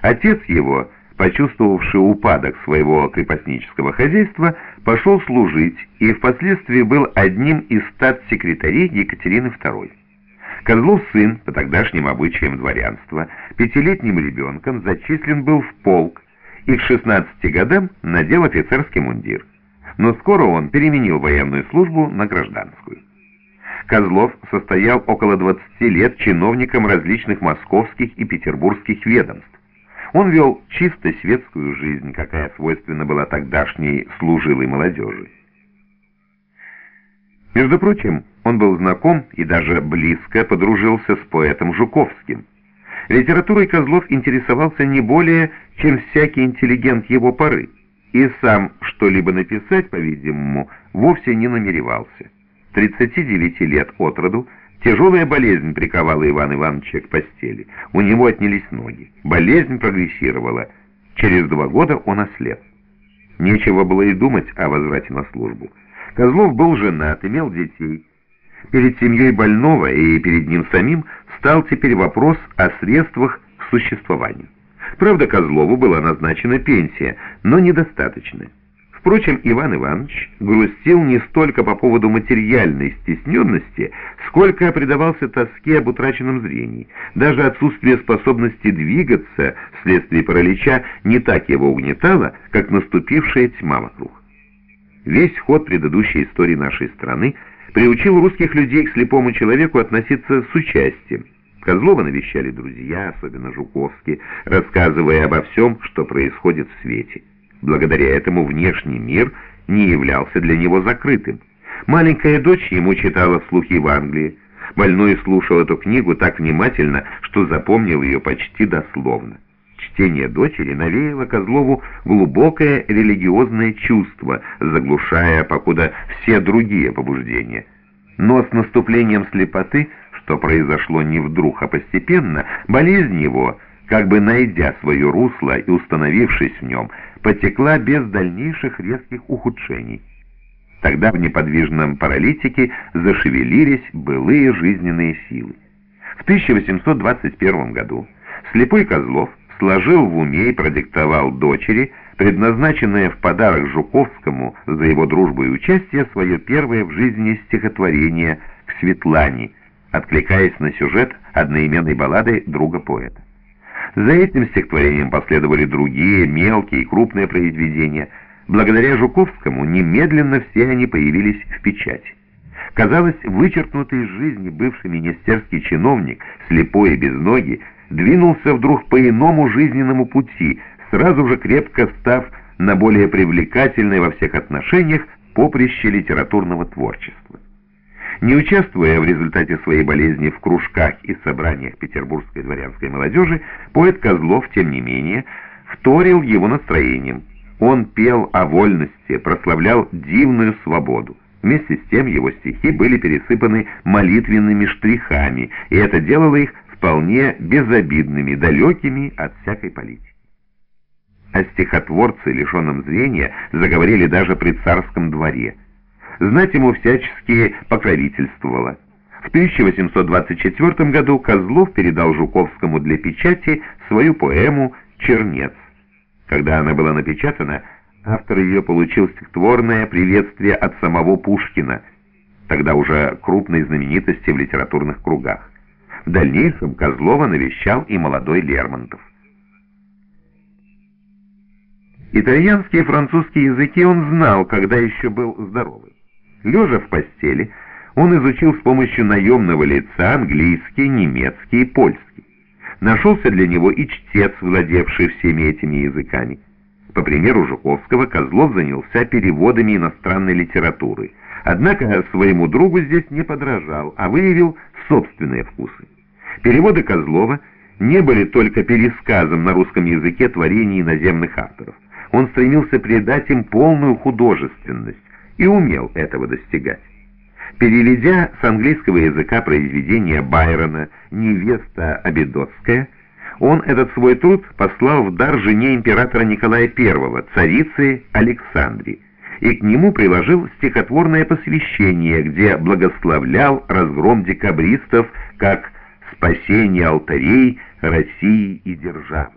Отец его, почувствовавший упадок своего крепостнического хозяйства, пошел служить и впоследствии был одним из статс-секретарей Екатерины II. Козлов сын, по тогдашним обычаям дворянства, 5-летним ребенком зачислен был в полк и к 16 годам надел офицерский мундир. Но скоро он переменил военную службу на гражданскую. Козлов состоял около 20 лет чиновником различных московских и петербургских ведомств. Он вел чисто светскую жизнь, какая свойственна была тогдашней служилой молодежи. Между прочим, он был знаком и даже близко подружился с поэтом Жуковским. Литературой Козлов интересовался не более, чем всякий интеллигент его поры, и сам что-либо написать, по-видимому, вовсе не намеревался. 39 лет от роду тяжелая болезнь приковала Ивана Ивановича к постели. У него отнялись ноги. Болезнь прогрессировала. Через 2 года он ослеп. Нечего было и думать о возврате на службу. Козлов был женат, имел детей. Перед семьей больного и перед ним самим стал теперь вопрос о средствах к существованию. Правда, Козлову была назначена пенсия, но недостаточная. Впрочем, Иван Иванович грустил не столько по поводу материальной стесненности, сколько предавался тоске об утраченном зрении. Даже отсутствие способности двигаться вследствие паралича не так его угнетало, как наступившая тьма вокруг. Весь ход предыдущей истории нашей страны приучил русских людей к слепому человеку относиться с участием. Козлова навещали друзья, особенно Жуковский, рассказывая обо всем, что происходит в свете. Благодаря этому внешний мир не являлся для него закрытым. Маленькая дочь ему читала вслух Евангелие. Больной слушал эту книгу так внимательно, что запомнил ее почти дословно. Чтение дочери навеяло Козлову глубокое религиозное чувство, заглушая покуда все другие побуждения. Но с наступлением слепоты, что произошло не вдруг, а постепенно, болезнь его, как бы найдя свое русло и установившись в нем, потекла без дальнейших резких ухудшений. Тогда в неподвижном паралитике зашевелились былые жизненные силы. В 1821 году слепой Козлов сложил в уме и продиктовал дочери, предназначенное в подарок Жуковскому за его дружбу и участие, свое первое в жизни стихотворение «К Светлане», откликаясь на сюжет одноименной баллады друга поэта. За этим стихотворением последовали другие, мелкие и крупные произведения. Благодаря Жуковскому немедленно все они появились в печати. Казалось, вычеркнутый из жизни бывший министерский чиновник, слепой и безногий, двинулся вдруг по иному жизненному пути, сразу же крепко став на более привлекательное во всех отношениях поприще литературного творчества. Не участвуя в результате своей болезни в кружках и собраниях петербургской дворянской молодежи, поэт Козлов, тем не менее, вторил его настроением. Он пел о вольности, прославлял дивную свободу. Вместе с тем его стихи были пересыпаны молитвенными штрихами, и это делало их вполне безобидными, далекими от всякой политики. А стихотворцы, лишенном зрения, заговорили даже при царском дворе. Знать ему всячески покровительствовала. В 1824 году Козлов передал Жуковскому для печати свою поэму «Чернец». Когда она была напечатана, автор ее получил стихотворное приветствие от самого Пушкина, тогда уже крупной знаменитости в литературных кругах. В дальнейшем Козлова навещал и молодой Лермонтов. Итальянский и французский языки он знал, когда еще был здоровым. Лежа в постели, он изучил с помощью наемного лица английский, немецкий и польский. Нашелся для него и чтец, владевший всеми этими языками. По примеру Жуковского, Козлов занялся переводами иностранной литературы. Однако своему другу здесь не подражал, а выявил собственные вкусы. Переводы Козлова не были только пересказом на русском языке творений иноземных авторов. Он стремился придать им полную художественность и умел этого достигать. Переведя с английского языка произведение Байрона «Невеста Обедотская», он этот свой труд послал в дар жене императора Николая I, царице Александре, и к нему приложил стихотворное посвящение, где благословлял разгром декабристов как спасение алтарей России и державы.